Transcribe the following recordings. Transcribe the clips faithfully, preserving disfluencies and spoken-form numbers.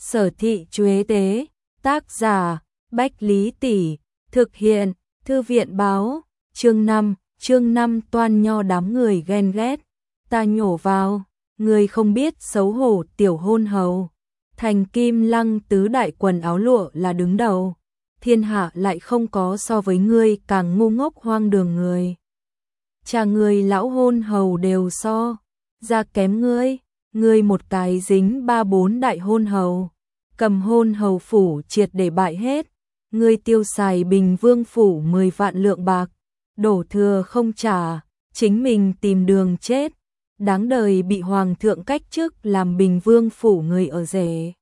Sở thị Chuế tế, tác giả, Bách Lý Tỷ, thực hiện, Thư viện báo, chương năm, chương năm toan nho đám người ghen ghét, ta nhổ vào, người không biết xấu hổ tiểu hôn hầu. Thành Kim Lăng tứ đại quần áo lụa là đứng đầu, thiên hạ lại không có so với ngươi càng ngu ngốc hoang đường người. Cha người lão hôn hầu đều so ra kém ngươi, ngươi một cái dính ba bốn đại hôn hầu, cầm hôn hầu phủ triệt để bại hết, ngươi tiêu xài Bình Vương phủ mười vạn lượng bạc, đổ thừa không trả, chính mình tìm đường chết, đáng đời bị hoàng thượng cách chức làm Bình Vương phủ người ở rể.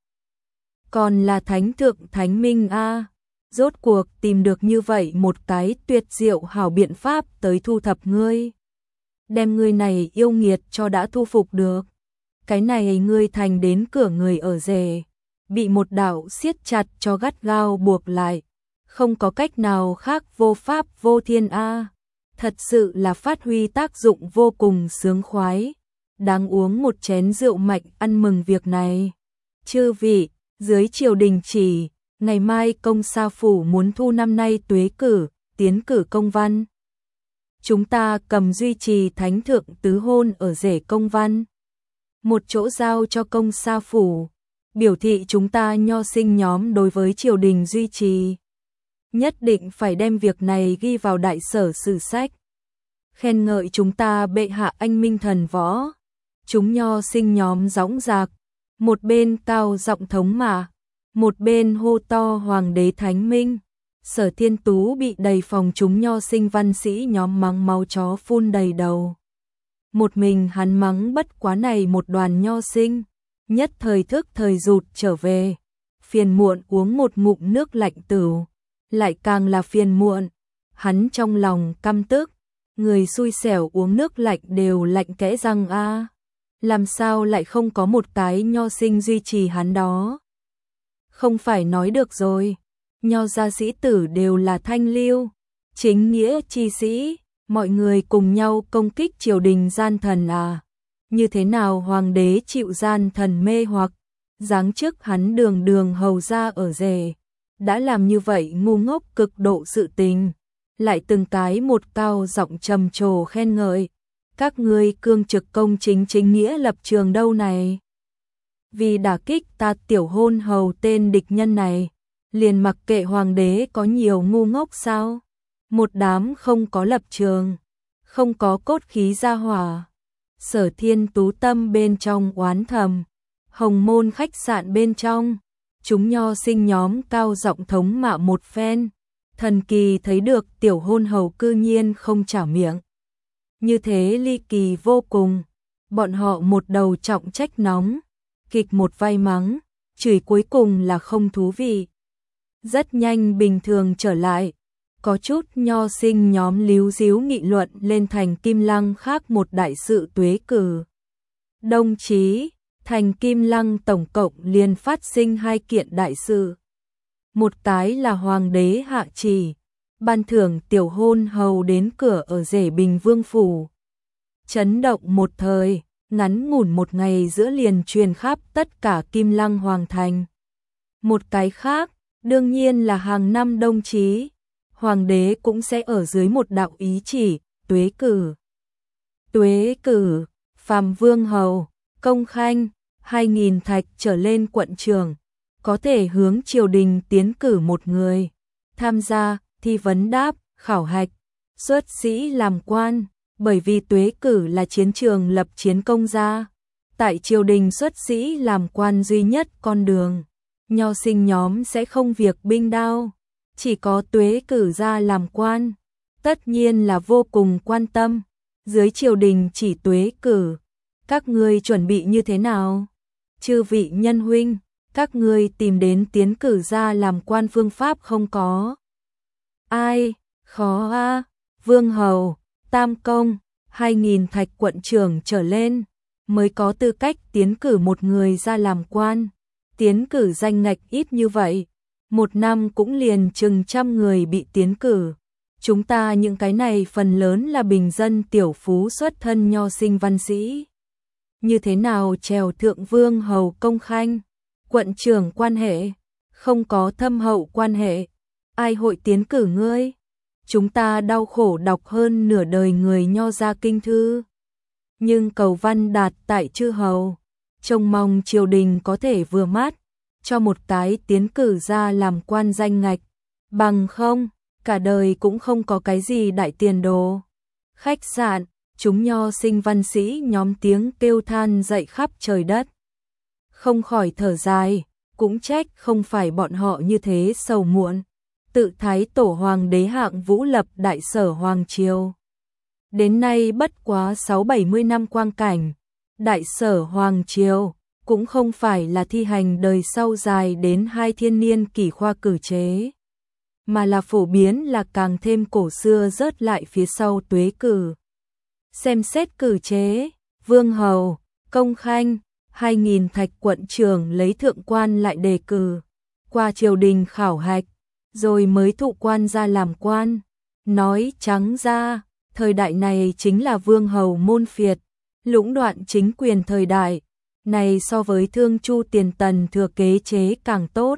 Còn là thánh thượng thánh minh a, rốt cuộc tìm được như vậy một cái tuyệt diệu hảo biện pháp tới thu thập ngươi. Đem ngươi này yêu nghiệt cho đã thu phục được. Cái này ngươi thành đến cửa người ở rể, bị một đạo siết chặt cho gắt gao buộc lại, không có cách nào khác vô pháp vô thiên a. Thật sự là phát huy tác dụng vô cùng sướng khoái, đáng uống một chén rượu mạnh ăn mừng việc này. Chư vị, dưới triều đình chỉ, ngày mai công sa phủ muốn thu năm nay tuế cử, tiến cử công văn. Chúng ta cầm duy trì thánh thượng tứ hôn ở rể công văn, một chỗ giao cho công sa phủ, biểu thị chúng ta nho sinh nhóm đối với triều đình duy trì. Nhất định phải đem việc này ghi vào đại sở sử sách. Khen ngợi chúng ta bệ hạ anh minh thần võ. Chúng nho sinh nhóm dõng dạc, một bên cao giọng thống mạ, một bên hô to hoàng đế thánh minh. Sở Thiên Tú bị đầy phòng chúng nho sinh văn sĩ nhóm mắng máu chó phun đầy đầu. Một mình hắn mắng bất quá này một đoàn nho sinh, nhất thời thức thời rụt trở về, phiền muộn uống một ngụm nước lạnh tửu, lại càng là phiền muộn, hắn trong lòng căm tức, người xui xẻo uống nước lạnh đều lạnh kẽ răng a, làm sao lại không có một cái nho sinh duy trì hắn đó. Không phải nói được rồi, nho gia sĩ tử đều là thanh lưu, chính nghĩa chi sĩ, mọi người cùng nhau công kích triều đình gian thần à. Như thế nào hoàng đế chịu gian thần mê hoặc, giáng chức hắn đường đường hầu ra ở rể, đã làm như vậy ngu ngốc cực độ sự tình, lại từng cái một cao giọng trầm trồ khen ngợi, các ngươi cương trực công chính chính nghĩa lập trường đâu này. Vì đả kích ta tiểu hôn hầu tên địch nhân này, liền mặc kệ hoàng đế có nhiều ngu ngốc sao? Một đám không có lập trường, không có cốt khí gia hỏa. Sở Thiên Tú tâm bên trong oán thầm, Hồng Môn khách sạn bên trong, chúng nho sinh nhóm cao giọng thống mạ một phen, thần kỳ thấy được tiểu hôn hầu cư nhiên không trả miệng. Như thế ly kỳ vô cùng, bọn họ một đầu trọng trách nóng, kịch một vai mắng, chửi cuối cùng là không thú vị. Rất nhanh bình thường trở lại, có chút nho sinh nhóm líu díu nghị luận lên Thành Kim Lăng khác một đại sự tuế cử. Đồng chí, Thành Kim Lăng tổng cộng liền phát sinh hai kiện đại sự. Một cái là hoàng đế hạ chỉ, ban thưởng tiểu hôn hầu đến cửa ở rể Bình Vương phủ. Chấn động một thời, ngắn ngủn một ngày giữa liền truyền khắp tất cả Kim Lăng hoàng thành. Một cái khác, đương nhiên là hàng năm đồng chí, hoàng đế cũng sẽ ở dưới một đạo ý chỉ, tuế cử. Tuế cử, phàm vương hầu, công khanh, hai nghìn thạch trở lên quận trưởng, có thể hướng triều đình tiến cử một người, tham gia, thi vấn đáp, khảo hạch, xuất sĩ làm quan, bởi vì tuế cử là chiến trường lập chiến công gia. Tại triều đình xuất sĩ làm quan duy nhất con đường, nho sinh nhóm sẽ không việc binh đao, chỉ có tuế cử ra làm quan, tất nhiên là vô cùng quan tâm. Dưới triều đình chỉ tuế cử, các ngươi chuẩn bị như thế nào? Chư vị nhân huynh, các ngươi tìm đến tiến cử ra làm quan phương pháp không có? Ai? Khó a, vương hầu, tam công, hai nghìn thạch quận trưởng trở lên, mới có tư cách tiến cử một người ra làm quan. Tiến cử danh ngạch ít như vậy, một năm cũng liền chừng trăm người bị tiến cử. Chúng ta những cái này phần lớn là bình dân tiểu phú xuất thân nho sinh văn sĩ. Như thế nào trèo thượng vương hầu công khanh? quận trưởng quan hệ, không có thâm hậu quan hệ, ai hội tiến cử ngươi? Chúng ta đau khổ đọc hơn nửa đời người Nho gia kinh thư, nhưng cầu văn đạt tại chư hầu, trông mong triều đình có thể vừa mắt, cho một cái tiến cử ra làm quan danh ngạch, bằng không, cả đời cũng không có cái gì đại tiền đồ. Khách sạn, chúng nho sinh văn sĩ nhóm tiếng kêu than dậy khắp trời đất. Không khỏi thở dài, cũng trách không phải bọn họ như thế sầu muộn. Tự thái tổ hoàng đế Hạng Vũ lập đại sở hoàng triều. Đến nay bất quá sáu bảy mươi năm quang cảnh, đại sở hoàng triều cũng không phải là thi hành đời sau dài đến hai thiên niên kỷ khoa cử chế, mà là phổ biến là càng thêm cổ xưa rớt lại phía sau tuế cử. Xem xét cử chế, vương hầu, công khanh, hai nghìn thạch quận trưởng lấy thượng quan lại đề cử, qua triều đình khảo hạch, rồi mới thụ quan ra làm quan. Nói trắng ra, thời đại này chính là vương hầu môn phiệt, lũng đoạn chính quyền thời đại, này so với thương chu tiền tần thừa kế chế càng tốt.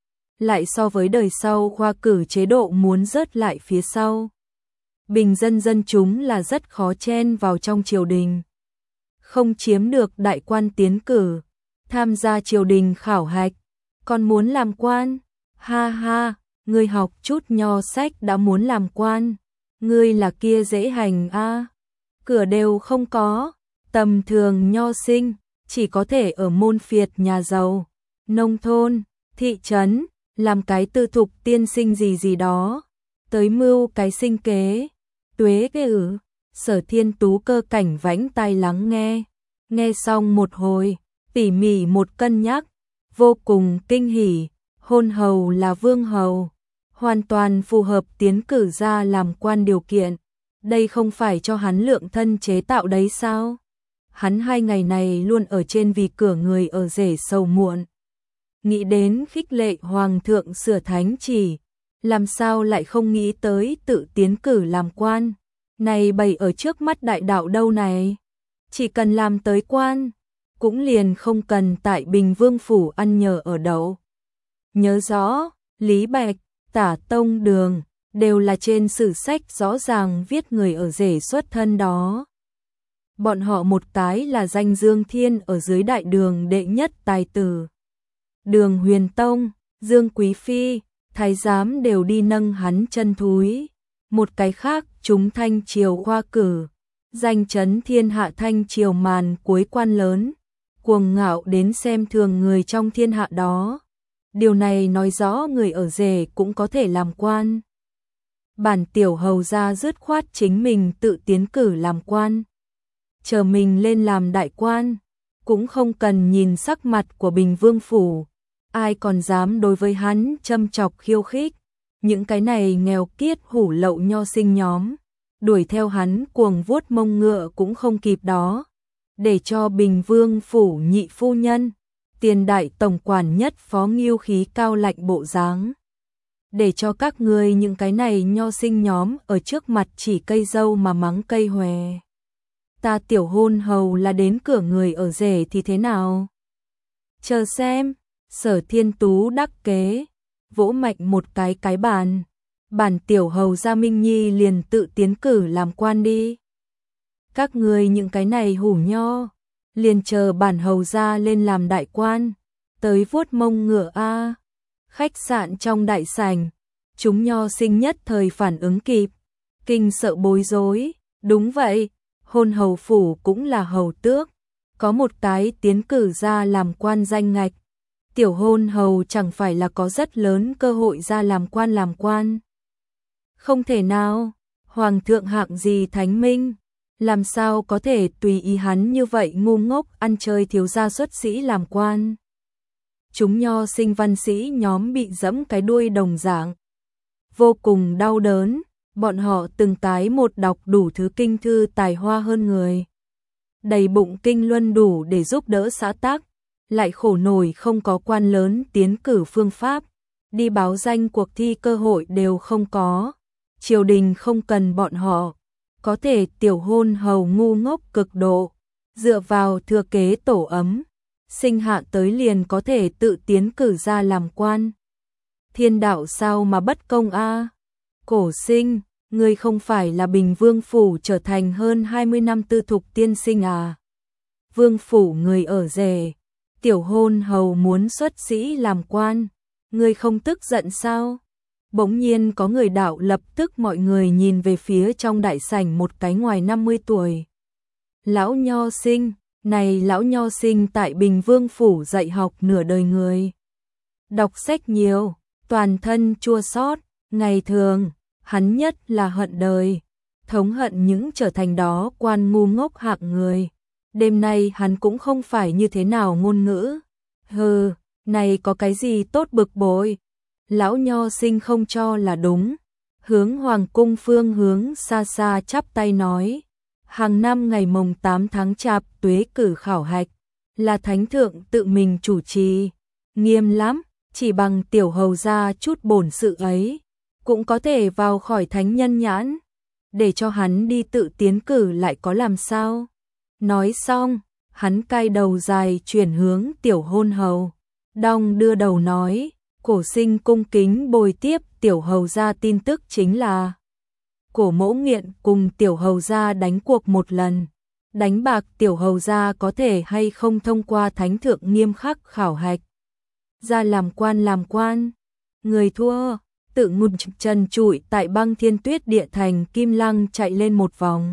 Lại so với đời sau khoa cử chế độ muốn rớt lại phía sau. Bình dân dân chúng là rất khó chen vào trong triều đình. Không chiếm được đại quan tiến cử, tham gia triều đình khảo hạch, còn muốn làm quan, ha ha, ngươi học chút nho sách đã muốn làm quan, ngươi là kia dễ hành a, à. Cửa đều không có, tầm thường nho sinh, chỉ có thể ở môn phiệt nhà giàu, nông thôn, thị trấn, làm cái tư thục tiên sinh gì gì đó, tới mưu cái sinh kế. Tuế ghê ử, Sở Thiên Tú cơ cảnh vãnh tai lắng nghe, nghe xong một hồi, tỉ mỉ một cân nhắc, vô cùng kinh hỉ, hôn hầu là vương hầu, hoàn toàn phù hợp tiến cử ra làm quan điều kiện, đây không phải cho hắn lượng thân chế tạo đấy sao? Hắn hai ngày này luôn ở trên vì cửa người ở rể sầu muộn. Nghĩ đến khích lệ hoàng thượng sửa thánh chỉ, làm sao lại không nghĩ tới tự tiến cử làm quan, này bày ở trước mắt đại đạo đâu này. Chỉ cần làm tới quan, cũng liền không cần tại Bình Vương phủ ăn nhờ ở đậu. Nhớ rõ, Lý Bạch, Tả Tông Đường, đều là trên sử sách rõ ràng viết người ở rể xuất thân đó. Bọn họ một cái là danh Dương Thiên ở dưới đại đường đệ nhất tài tử. Đường Huyền Tông, Dương Quý Phi, thái giám đều đi nâng hắn chân thúi. Một cái khác chúng thanh triều khoa cử, danh chấn thiên hạ thanh triều màn cuối quan lớn, cuồng ngạo đến xem thường người trong thiên hạ đó. Điều này nói rõ người ở rể cũng có thể làm quan. Bản tiểu hầu gia dứt khoát chính mình tự tiến cử làm quan. Chờ mình lên làm đại quan, cũng không cần nhìn sắc mặt của Bình Vương phủ, ai còn dám đối với hắn châm chọc khiêu khích. Những cái này nghèo kiết hủ lậu nho sinh nhóm, đuổi theo hắn cuồng vuốt mông ngựa cũng không kịp đó. Để cho Bình Vương phủ nhị phu nhân, tiền đại tổng quản nhất phó nghiêu khí cao lạnh bộ dáng. Để cho các ngươi những cái này nho sinh nhóm ở trước mặt chỉ cây dâu mà mắng cây hòe. Ta tiểu hôn hầu là đến cửa người ở rể thì thế nào? Chờ xem, Sở Thiên Tú đắc kế, vỗ mạnh một cái cái bàn. Bản tiểu hầu gia Minh Nhi liền tự tiến cử làm quan đi. Các ngươi những cái này hủ nho, liền chờ bản hầu gia lên làm đại quan, tới vuốt mông ngựa a. Khách sạn trong đại sảnh, chúng nho sinh nhất thời phản ứng kịp, kinh sợ bối rối, đúng vậy, hôn hầu phủ cũng là hầu tước, có một cái tiến cử ra làm quan danh ngạch, tiểu hôn hầu chẳng phải là có rất lớn cơ hội ra làm quan làm quan. Không thể nào, hoàng thượng hạng gì thánh minh, làm sao có thể tùy ý hắn như vậy ngu ngốc ăn chơi thiếu gia xuất sĩ làm quan. Chúng nho sinh văn sĩ nhóm bị dẫm cái đuôi đồng dạng, vô cùng đau đớn, bọn họ từng tái một đọc đủ thứ kinh thư tài hoa hơn người. Đầy bụng kinh luân đủ để giúp đỡ xã tắc, lại khổ nổi không có quan lớn tiến cử phương pháp, đi báo danh cuộc thi cơ hội đều không có. Triều đình không cần bọn họ, có thể tiểu hôn hầu ngu ngốc cực độ, dựa vào thừa kế tổ ấm, sinh hạ tới liền có thể tự tiến cử ra làm quan. Thiên đạo sao mà bất công a? Cổ Sinh, ngươi không phải là Bình Vương phủ trở thành hơn hai mươi năm tư thục tiên sinh à? Vương phủ người ở rể, tiểu hôn hầu muốn xuất sĩ làm quan, ngươi không tức giận sao? Bỗng nhiên có người đạo, lập tức mọi người nhìn về phía trong đại sảnh một cái ngoài năm mươi tuổi. Lão Nho Sinh, này lão Nho Sinh tại Bình Vương phủ dạy học nửa đời người. Đọc sách nhiều, toàn thân chua xót, ngày thường, hắn nhất là hận đời, thống hận những trở thành đó quan ngu ngốc hạng người. Đêm nay hắn cũng không phải như thế nào ngôn ngữ. Hừ, này có cái gì tốt bực bội. Lão Nho Sinh không cho là đúng, hướng hoàng cung phương hướng xa xa chắp tay nói, hàng năm ngày mồng tám tháng chạp tuế cử khảo hạch, là thánh thượng tự mình chủ trì, nghiêm lắm, chỉ bằng tiểu hầu gia chút bổn sự ấy, cũng có thể vào khỏi thánh nhân nhãn, để cho hắn đi tự tiến cử lại có làm sao. Nói xong, hắn cai đầu dài chuyển hướng tiểu hôn hầu, đong đưa đầu nói, Cổ Sinh cung kính bồi tiếp tiểu hầu gia tin tức chính là Cổ Mỗ Nghiện cùng tiểu hầu gia đánh cuộc một lần, đánh bạc tiểu hầu gia có thể hay không thông qua thánh thượng nghiêm khắc khảo hạch ra làm quan làm quan, người thua tự ngụt trần trụi tại băng thiên tuyết địa thành Kim Lăng chạy lên một vòng.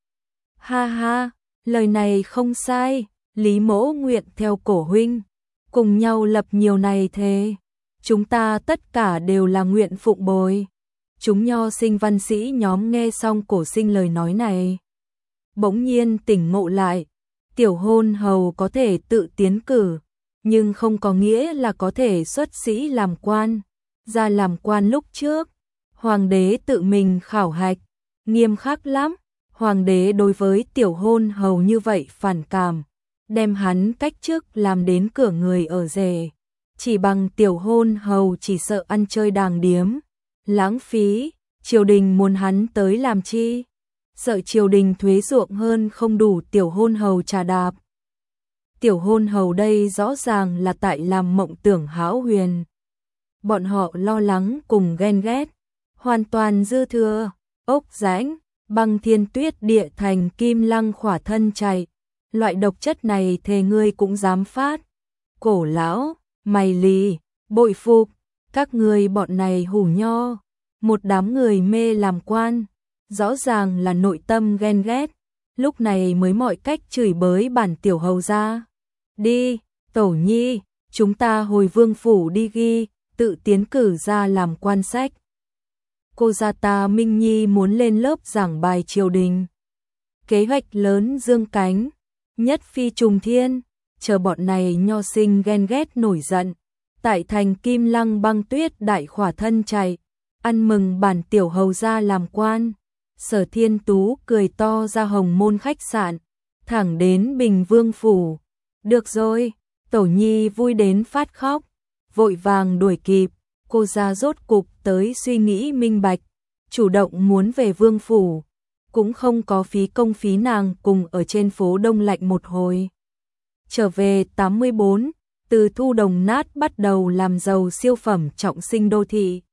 Ha ha, lời này không sai, Lý Mỗ nguyện theo Cổ huynh, cùng nhau lập nhiều này thề, chúng ta tất cả đều là nguyện phụng bồi. Chúng Nho Sinh văn sĩ nhóm nghe xong Cổ Sinh lời nói này, bỗng nhiên tỉnh ngộ lại, tiểu hôn hầu có thể tự tiến cử, nhưng không có nghĩa là có thể xuất sĩ làm quan. Ra làm quan lúc trước, hoàng đế tự mình khảo hạch, nghiêm khắc lắm. Hoàng đế đối với tiểu hôn hầu như vậy phản cảm, đem hắn cách chức làm đến cửa người ở rể. Chỉ bằng tiểu hôn hầu chỉ sợ ăn chơi đàng điếm, lãng phí, triều đình muốn hắn tới làm chi? Sợ triều đình thuế ruộng hơn không đủ tiểu hôn hầu trà đạp. Tiểu hôn hầu đây rõ ràng là tại làm mộng tưởng hão huyền. Bọn họ lo lắng cùng ghen ghét, hoàn toàn dư thừa, ốc rãnh, băng thiên tuyết địa thành Kim Lăng khỏa thân chạy, loại độc chất này thề ngươi cũng dám phát. Cổ lão, mày lì, bội phục, các ngươi bọn này hủ nho, một đám người mê làm quan, rõ ràng là nội tâm ghen ghét, lúc này mới mọi cách chửi bới bản tiểu hầu gia. Đi, Tổ Nhi, chúng ta hồi vương phủ đi ghi, tự tiến cử ra làm quan sách. Cô gia ta Minh Nhi muốn lên lớp giảng bài triều đình. Kế hoạch lớn dương cánh, nhất phi trùng thiên, chờ bọn này Nho Sinh ghen ghét nổi giận. Tại thành Kim Lăng băng tuyết đại khỏa thân chạy, ăn mừng bản tiểu hầu gia làm quan. Sở Thiên Tú cười to ra Hồng Môn khách sạn, thẳng đến Bình Vương phủ. Được rồi, Tổ Nhi vui đến phát khóc, vội vàng đuổi kịp, cô gia rốt cục tới suy nghĩ minh bạch, chủ động muốn về vương phủ, cũng không có phí công phí nàng cùng ở trên phố đông lạnh một hồi. Trở về tám mươi bốn, từ thu đồng nát bắt đầu làm giàu siêu phẩm trọng sinh đô thị.